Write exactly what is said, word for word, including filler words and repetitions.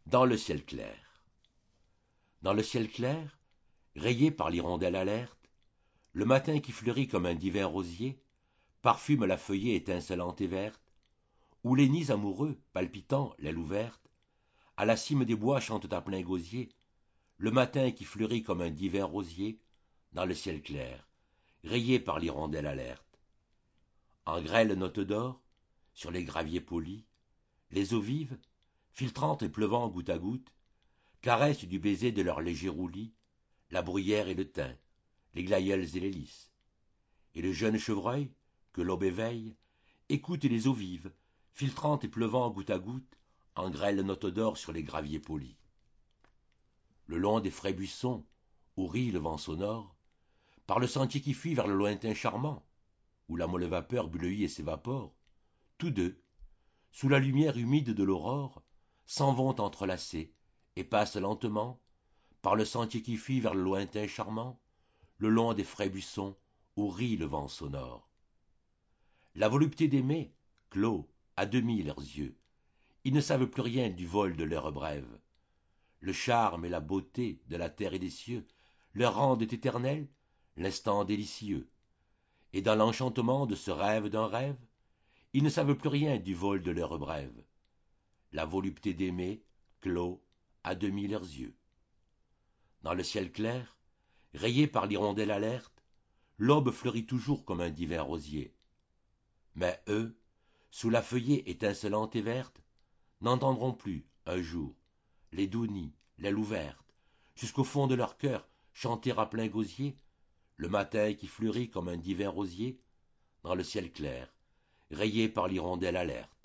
Dans le ciel clair. Dans le ciel clair, rayé par l'hirondelle alerte, le matin qui fleurit comme un divin rosier, parfume la feuillée étincelante et verte, où les nids amoureux, palpitants, l'aile ouverte, à la cime des bois chantent à plein gosier, le matin qui fleurit comme un divin rosier, dans le ciel clair, rayé par l'hirondelle alerte. En grêle note d'or, sur les graviers polis, les eaux vives, filtrantes et pleuvant goutte à goutte, caressent du baiser de leur léger roulis la bruyère et le thym, les glaïeuls et les lys. Et le jeune chevreuil, que l'aube éveille, écoute les eaux vives, filtrantes et pleuvant goutte à goutte, en grêle note d'or sur les graviers polis. Le long des frais buissons, où rit le vent sonore, par le sentier qui fuit vers le lointain charmant, où la molle vapeur bleuit et s'évapore, tous deux, sous la lumière humide de l'aurore, s'en vont entrelacés et passent lentement, par le sentier qui fuit vers le lointain charmant, le long des frais buissons où rit le vent sonore. La volupté d'aimer clôt à demi leurs yeux. Ils ne savent plus rien du vol de l'heure brève. Le charme et la beauté de la terre et des cieux leur rendent éternel l'instant délicieux. Et dans l'enchantement de ce rêve d'un rêve, ils ne savent plus rien du vol de l'heure brève. La volupté d'aimer clôt à demi leurs yeux. Dans le ciel clair, rayé par l'hirondelle alerte, l'aube fleurit toujours comme un divin rosier. Mais eux, sous la feuillée étincelante et verte, n'entendront plus, un jour, les doux nids, l'aile ouverte, jusqu'au fond de leur cœur chanter à plein gosier, le matin qui fleurit comme un divin rosier, dans le ciel clair, rayé par l'hirondelle alerte.